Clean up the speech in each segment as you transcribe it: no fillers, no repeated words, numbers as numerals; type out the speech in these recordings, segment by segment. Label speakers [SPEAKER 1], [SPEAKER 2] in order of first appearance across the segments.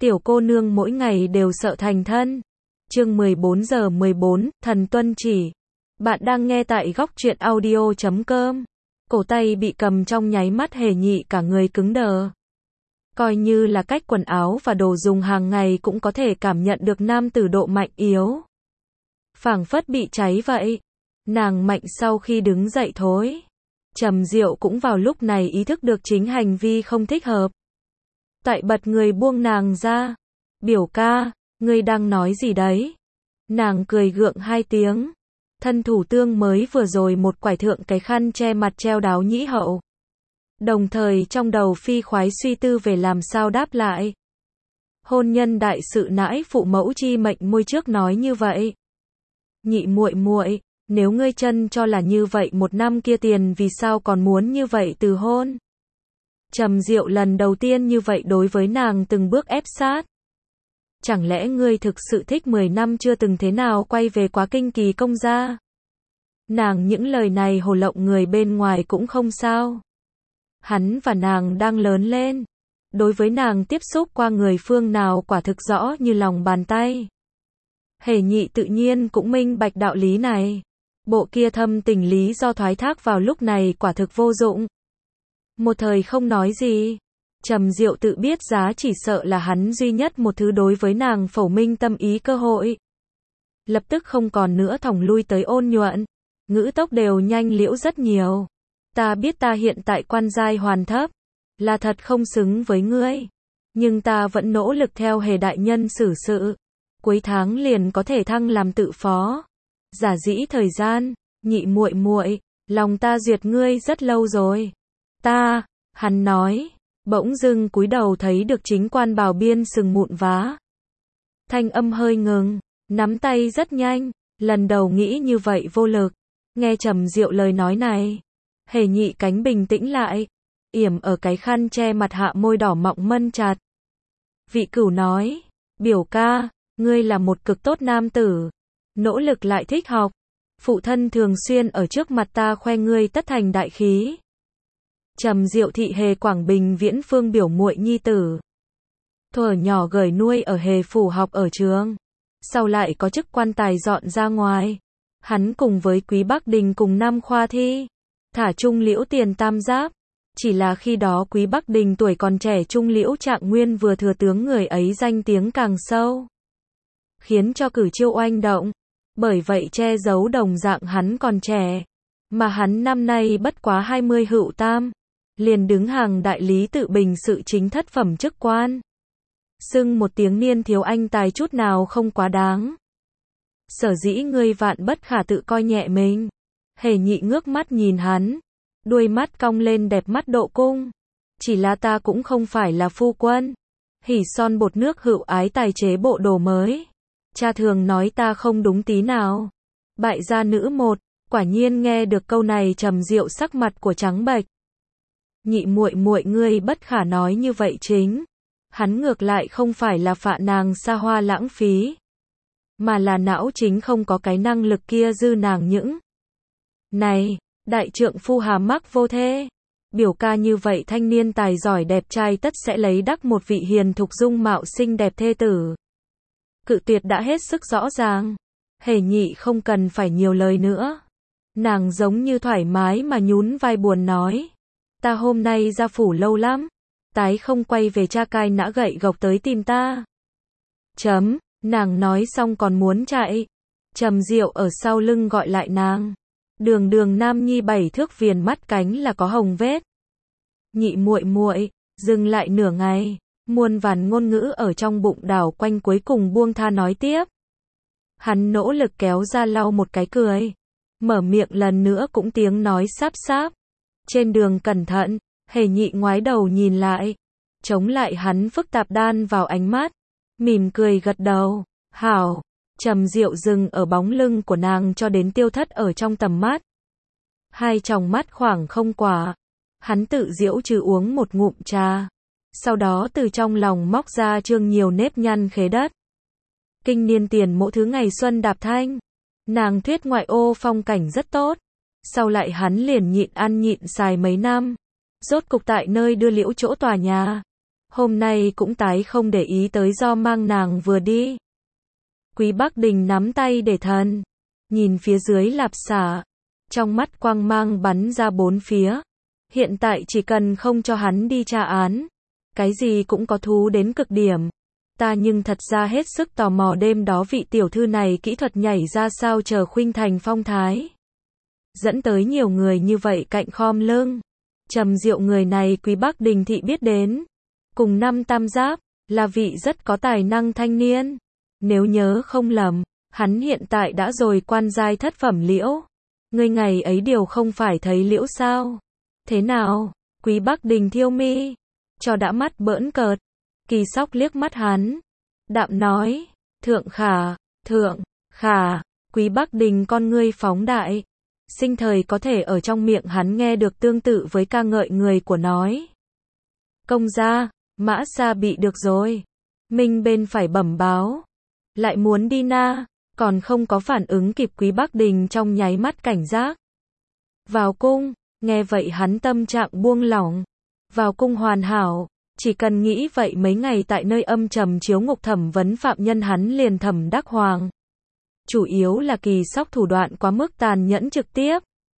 [SPEAKER 1] Tiểu cô nương mỗi ngày đều sợ thành thân. Chương 14:14, thần tuân chỉ. Bạn đang nghe tại góc truyện audio.com. Cổ tay bị cầm trong nháy mắt Hề Nhị cả người cứng đờ. Coi như là cách quần áo và đồ dùng hàng ngày cũng có thể cảm nhận được nam tử độ mạnh yếu. Phảng phất bị cháy vậy. Nàng mạnh sau khi đứng dậy thối. Trầm Diệu cũng vào lúc này ý thức được chính hành vi không thích hợp. Tại bật người buông nàng ra. Biểu ca, ngươi đang nói gì đấy? Nàng cười gượng hai tiếng. Thân thủ tương mới vừa rồi một quải thượng cái khăn che mặt treo đáo nhĩ hậu. Đồng thời trong đầu phi khoái suy tư về làm sao đáp lại. Hôn nhân đại sự nãi phụ mẫu chi mệnh môi trước nói như vậy. Nhị muội muội, nếu ngươi chân cho là như vậy một năm kia tiền vì sao còn muốn như vậy từ hôn? Trầm Diệu lần đầu tiên như vậy đối với nàng từng bước ép sát. Chẳng lẽ ngươi thực sự thích 10 năm chưa từng thế nào quay về quá kinh kỳ công gia? Nàng những lời này hồ lộng người bên ngoài cũng không sao. Hắn và nàng đang lớn lên. Đối với nàng tiếp xúc qua người phương nào quả thực rõ như lòng bàn tay. Hề Nhị tự nhiên cũng minh bạch đạo lý này. Bộ kia thâm tình lý do thoái thác vào lúc này quả thực vô dụng. Một thời không nói gì. Trầm Diệu tự biết giá chỉ sợ là hắn duy nhất một thứ đối với nàng phẩu minh tâm ý cơ hội. Lập tức không còn nữa thòng lui tới ôn nhuận. Ngữ tốc đều nhanh liễu rất nhiều. Ta biết ta hiện tại quan giai hoàn thấp. Là thật không xứng với ngươi. Nhưng ta vẫn nỗ lực theo Hề đại nhân xử sự. Cuối tháng liền có thể thăng làm tự phó. Giả dĩ thời gian, nhị muội muội, lòng ta duyệt ngươi rất lâu rồi. Ta, hắn nói, bỗng dưng cúi đầu thấy được chính quan bào biên sừng mụn vá. Thanh âm hơi ngừng, nắm tay rất nhanh, lần đầu nghĩ như vậy vô lực. Nghe Trầm Diệu lời nói này, Hề Nhị cánh bình tĩnh lại, yểm ở cái khăn che mặt hạ môi đỏ mọng mân chặt. Vị Cửu nói, biểu ca, ngươi là một cực tốt nam tử, nỗ lực lại thích học. Phụ thân thường xuyên ở trước mặt ta khoe ngươi tất thành đại khí. Trầm Diệu thị Hề Quảng Bình Viễn Phương biểu muội nhi tử. Thuở nhỏ gởi nuôi ở Hề phủ học ở trường. Sau lại có chức quan tài dọn ra ngoài. Hắn cùng với Quý Bắc Đình cùng năm khoa thi. Thả Trung Liễu tiền tam giáp. Chỉ là khi đó Quý Bắc Đình tuổi còn trẻ, Trung Liễu Trạng Nguyên vừa thừa tướng, người ấy danh tiếng càng sâu. Khiến cho cử chiêu oanh động. Bởi vậy che giấu đồng dạng hắn còn trẻ. Mà hắn năm nay bất quá 20 hữu tam. Liền đứng hàng đại lý tự bình sự chính thất phẩm chức quan. Xưng một tiếng niên thiếu anh tài chút nào không quá đáng. Sở dĩ ngươi vạn bất khả tự coi nhẹ mình. Hề Nhị ngước mắt nhìn hắn. Đuôi mắt cong lên đẹp mắt độ cung. Chỉ là ta cũng không phải là phu quân. Hỉ son bột nước hữu ái tài chế bộ đồ mới. Cha thường nói ta không đúng tí nào. Bại gia nữ một. Quả nhiên nghe được câu này Trầm Diệu sắc mặt của trắng bệch. Nhị muội muội ngươi bất khả nói như vậy chính. Hắn ngược lại không phải là phạ nàng xa hoa lãng phí. Mà là não chính không có cái năng lực kia dư nàng những. Này, đại trượng phu hà mắc vô thê. Biểu ca như vậy thanh niên tài giỏi đẹp trai tất sẽ lấy đắc một vị hiền thục dung mạo xinh đẹp thê tử. Cự tuyệt đã hết sức rõ ràng. Hề Nhị không cần phải nhiều lời nữa. Nàng giống như thoải mái mà nhún vai buồn nói. Ta hôm nay ra phủ lâu lắm. Tái không quay về cha cai nã gậy gộc tới tìm ta. Chấm, nàng nói xong còn muốn chạy. Trầm Diệu ở sau lưng gọi lại nàng. Đường đường nam nhi 7 thước viền mắt cánh là có hồng vết. Nhị muội muội, dừng lại nửa ngày. Muôn vàn ngôn ngữ ở trong bụng đảo quanh cuối cùng buông tha nói tiếp. Hắn nỗ lực kéo ra lau một cái cười. Mở miệng lần nữa cũng tiếng nói sáp sáp. Trên đường cẩn thận. Hề Nhị ngoái đầu nhìn lại. Chống lại hắn phức tạp đan vào ánh mắt. Mỉm cười gật đầu. Hảo. Trầm Diệu dừng ở bóng lưng của nàng cho đến tiêu thất ở trong tầm mắt. Hai tròng mắt khoảng không quả. Hắn tự giễu trừ uống một ngụm trà. Sau đó từ trong lòng móc ra chương nhiều nếp nhăn khế đất. Kinh niên tiền mộ thứ ngày xuân đạp thanh. Nàng thuyết ngoại ô phong cảnh rất tốt. Sau lại hắn liền nhịn ăn nhịn xài mấy năm. Rốt cục tại nơi đưa liễu chỗ tòa nhà. hôm nay cũng tái không để ý tới do mang nàng vừa đi. Quý Bắc Đình nắm tay để thần, nhìn phía dưới lạp xả, trong mắt quang mang bắn ra bốn phía. Hiện tại chỉ cần không cho hắn đi tra án, cái gì cũng có thú đến cực điểm. Ta nhưng thật ra hết sức tò mò đêm đó vị tiểu thư này kỹ thuật nhảy ra sao chờ khuynh thành phong thái. Dẫn tới nhiều người như vậy cạnh khom lưng. Trầm Diệu người này Quý Bắc Đình thị biết đến. Cùng năm tam giáp, là vị rất có tài năng thanh niên. Nếu nhớ không lầm, hắn hiện tại đã rồi quan giai thất phẩm liễu. Ngươi ngày ấy điều không phải thấy liễu sao? Thế nào? Quý Bắc Đình thiêu mi, cho đã mắt bỡn cợt. Kỳ Sóc liếc mắt hắn, đạm nói, thượng khả. Quý Bắc Đình con ngươi phóng đại, sinh thời có thể ở trong miệng hắn nghe được tương tự với ca ngợi người của nói. Công gia, Mã Sa bị được rồi. Minh bên phải bẩm báo, lại muốn đi na, còn không có phản ứng kịp. Quý Bắc Đình trong nháy mắt cảnh giác. Vào cung, nghe vậy hắn tâm trạng buông lỏng. Vào cung hoàn hảo, chỉ cần nghĩ vậy mấy ngày tại nơi âm trầm chiếu ngục thẩm vấn phạm nhân hắn liền thẩm đắc hoàng. Chủ yếu là Kỳ Sóc thủ đoạn quá mức tàn nhẫn trực tiếp.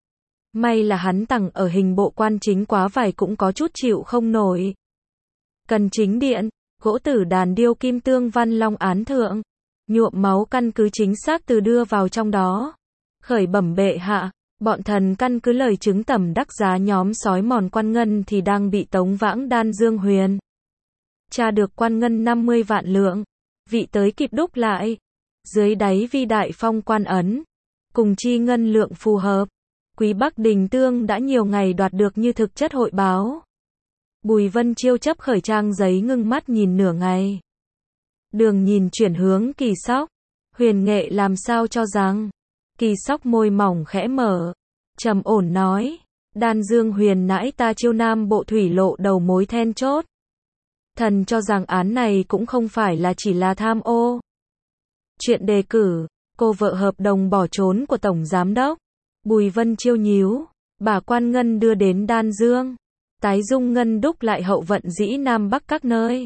[SPEAKER 1] May là hắn tằng ở hình bộ quan chính quá vải cũng có chút chịu không nổi. Cần chính điện, gỗ tử đàn điêu kim tương văn long án thượng, nhuộm máu căn cứ chính xác từ đưa vào trong đó. Khởi bẩm bệ hạ, bọn thần căn cứ lời chứng tẩm đắc giá nhóm sói mòn quan ngân thì đang bị tống vãng đan Dương Huyền. Tra được quan ngân 50 vạn lượng, vị tới kịp đúc lại. Dưới đáy vi đại phong quan ấn, cùng chi ngân lượng phù hợp. Quý Bắc Đình tương đã nhiều ngày đoạt được như thực chất hội báo. Bùi Vân Chiêu chấp khởi trang giấy ngưng mắt nhìn nửa ngày. Đường nhìn chuyển hướng Kỳ Sóc. Huyền nghệ làm sao cho rằng. Kỳ Sóc môi mỏng khẽ mở, trầm ổn nói, đan Dương Huyền nãi ta chiêu nam bộ thủy lộ đầu mối then chốt. Thần cho rằng án này cũng không phải là chỉ là tham ô. Chuyện đề cử, cô vợ hợp đồng bỏ trốn của Tổng Giám Đốc. Bùi Vân Chiêu nhíu, bà quan ngân đưa đến Đan Dương. Tái dung ngân đúc lại hậu vận dĩ Nam Bắc các nơi.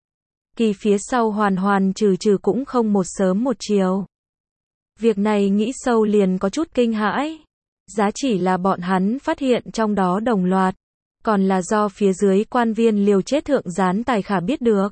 [SPEAKER 1] Kỳ phía sau hoàn trừ cũng không một sớm một chiều. Việc này nghĩ sâu liền có chút kinh hãi. Giá chỉ là bọn hắn phát hiện trong đó đồng loạt. Còn là do phía dưới quan viên liều chết thượng gián tài khả biết được.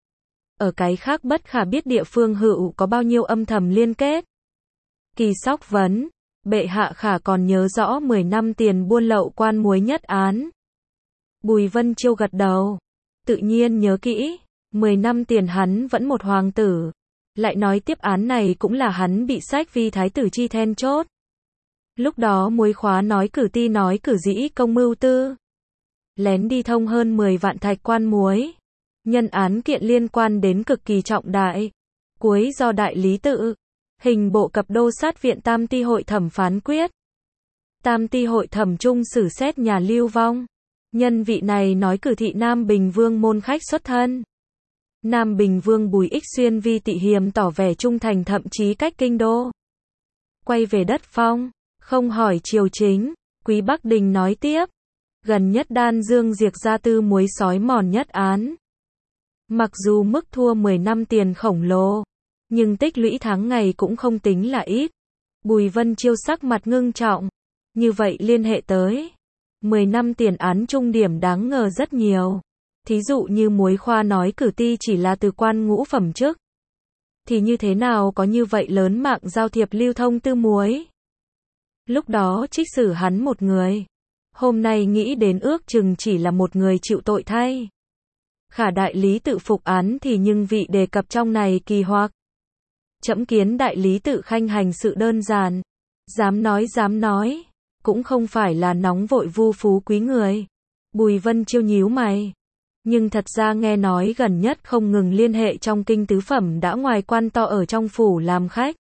[SPEAKER 1] Ở cái khác bất khả biết địa phương hữu có bao nhiêu âm thầm liên kết. Kỳ Sóc vấn, bệ hạ khả còn nhớ rõ 10 năm tiền buôn lậu quan muối nhất án. Bùi Vân Chiêu gật đầu. Tự nhiên nhớ kỹ, 10 năm tiền hắn vẫn một hoàng tử. Lại nói tiếp án này cũng là hắn bị sách vi thái tử chi then chốt. Lúc đó muối khóa nói cử ti nói cử dĩ công mưu tư. Lén đi thông hơn 10 vạn thạch quan muối. Nhân án kiện liên quan đến cực kỳ trọng đại. Cuối do đại lý tự, hình bộ cập đô sát viện tam ti hội thẩm phán quyết. Tam ti hội thẩm trung xử xét nhà lưu vong. Nhân vị này nói cử thị Nam Bình Vương môn khách xuất thân. Nam Bình Vương Bùi Ích Xuyên vi tị hiềm tỏ vẻ trung thành thậm chí cách kinh đô. Quay về đất phong, không hỏi triều chính, Quý Bắc Đình nói tiếp. Gần nhất Đan Dương diệt ra tư muối sói mòn nhất án. Mặc dù mức thua 10 năm tiền khổng lồ, nhưng tích lũy tháng ngày cũng không tính là ít. Bùi Vân Chiêu sắc mặt ngưng trọng. Như vậy liên hệ tới 10 năm tiền án trung điểm đáng ngờ rất nhiều. Thí dụ như muối khoa nói cử ti chỉ là từ quan ngũ phẩm chức. Thì như thế nào có như vậy lớn mạng giao thiệp lưu thông tư muối. Lúc đó trích xử hắn một người. Hôm nay nghĩ đến ước chừng chỉ là một người chịu tội thay. Khả đại lý tự phục án thì nhưng vị đề cập trong này kỳ hoặc. Trẫm kiến đại lý tự khanh hành sự đơn giản. Dám nói. Cũng không phải là nóng vội vu phú quý người. Bùi Vân Chiêu nhíu mày. Nhưng thật ra nghe nói gần nhất không ngừng liên hệ trong kinh tứ phẩm đã ngoài quan to ở trong phủ làm khách.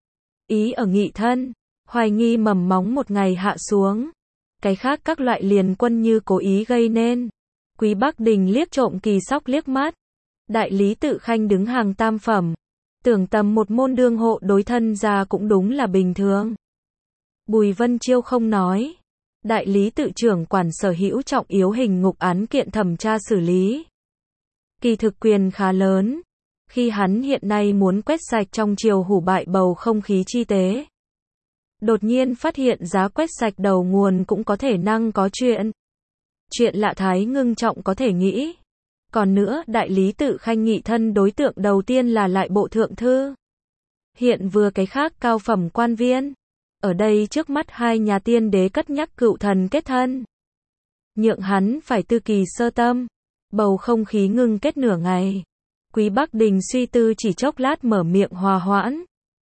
[SPEAKER 1] Ý ở nghị thân, hoài nghi mầm móng một ngày hạ xuống. Cái khác các loại liền quân như cố ý gây nên. Quý Bắc Đình liếc trộm Kỳ Sóc liếc mắt. Đại lý tự khanh đứng hàng tam phẩm. Tưởng tầm một môn đương hộ đối thân ra cũng đúng là bình thường. Bùi Vân Chiêu không nói. Đại lý tự trưởng quản sở hữu trọng yếu hình ngục án kiện thẩm tra xử lý. kỳ thực quyền khá lớn. Khi hắn hiện nay muốn quét sạch trong triều hủ bại bầu không khí chi tế. Đột nhiên phát hiện giá quét sạch đầu nguồn cũng có thể năng có chuyện. Chuyện lạ Thái ngưng trọng có thể nghĩ. Còn nữa, đại lý Tự Khanh nghị thân đối tượng đầu tiên là lại bộ thượng thư. Hiện vừa cái khác cao phẩm quan viên. Ở đây trước mắt hai nhà tiên đế cất nhắc cựu thần kết thân. Nhượng hắn phải tư kỳ sơ tâm. Bầu không khí ngưng kết nửa ngày. Quý Bắc Đình suy tư chỉ chốc lát mở miệng hòa hoãn.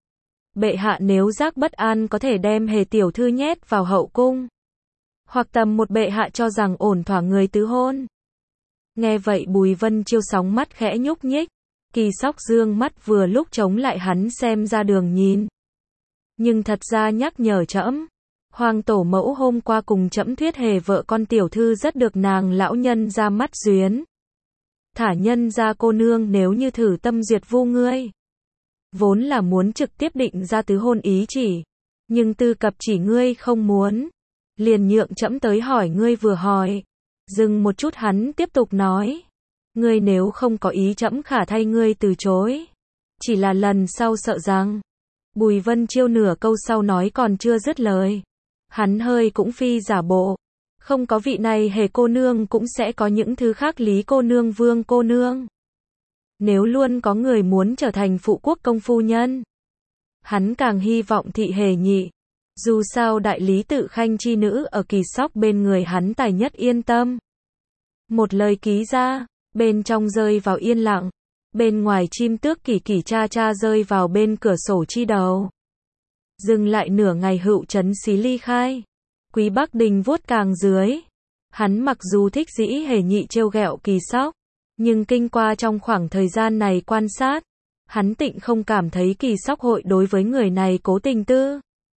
[SPEAKER 1] Bệ hạ nếu giác bất an có thể đem Hề tiểu thư nhét vào hậu cung. Hoặc tầm một bệ hạ cho rằng ổn thỏa người tứ hôn. Nghe vậy Bùi Vân Chiêu sóng mắt khẽ nhúc nhích. Kỳ Sóc dương mắt vừa lúc chống lại hắn xem ra đường nhìn. Nhưng thật ra nhắc nhở trẫm, Hoàng tổ mẫu hôm qua cùng trẫm thuyết Hề vợ con tiểu thư rất được nàng lão nhân ra mắt duyến. Thả nhân ra cô nương nếu như thử tâm duyệt vu ngươi. Vốn là muốn trực tiếp định ra tứ hôn ý chỉ. Nhưng tư cập chỉ ngươi không muốn. Liền nhượng trẫm tới hỏi ngươi vừa hỏi. Dừng một chút hắn tiếp tục nói. Ngươi nếu không có ý trẫm khả thay ngươi từ chối. Chỉ là lần sau sợ rằng. Bùi Vân Chiêu nửa câu sau nói còn chưa dứt lời. Hắn hơi cũng phi giả bộ. Không có vị này Hề cô nương cũng sẽ có những thứ khác Lý cô nương Vương cô nương. Nếu luôn có người muốn trở thành phụ quốc công phu nhân. Hắn càng hy vọng thị Hề nhị. Dù sao đại lý Tự Khanh chi nữ ở Kỳ Sóc bên người hắn tài nhất yên tâm. Một lời ký ra, bên trong rơi vào yên lặng. Bên ngoài chim tước kỳ kỳ cha cha rơi vào bên cửa sổ chi đầu. Dừng lại nửa ngày hữu trấn xí ly khai. Quý Bắc Đình vuốt càng dưới. Hắn mặc dù thích dĩ Hề nhị trêu ghẹo Kỳ Sóc. Nhưng kinh qua trong khoảng thời gian này quan sát. Hắn tịnh không cảm thấy Kỳ Sóc hội đối với người này cố tình tư.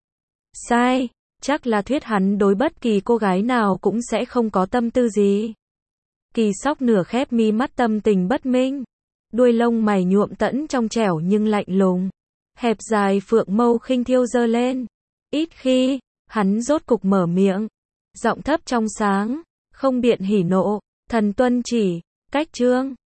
[SPEAKER 1] Sai, chắc là thuyết hắn đối bất kỳ cô gái nào cũng sẽ không có tâm tư gì. Kỳ Sóc nửa khép mi mắt tâm tình bất minh. Đuôi lông mày nhuộm tẫn trong trẻo nhưng lạnh lùng. Hẹp dài phượng mâu khinh thiêu dơ lên. Ít khi, hắn rốt cục mở miệng. Giọng thấp trong sáng, không biện hỉ nộ. Thần tuân chỉ, cách chương.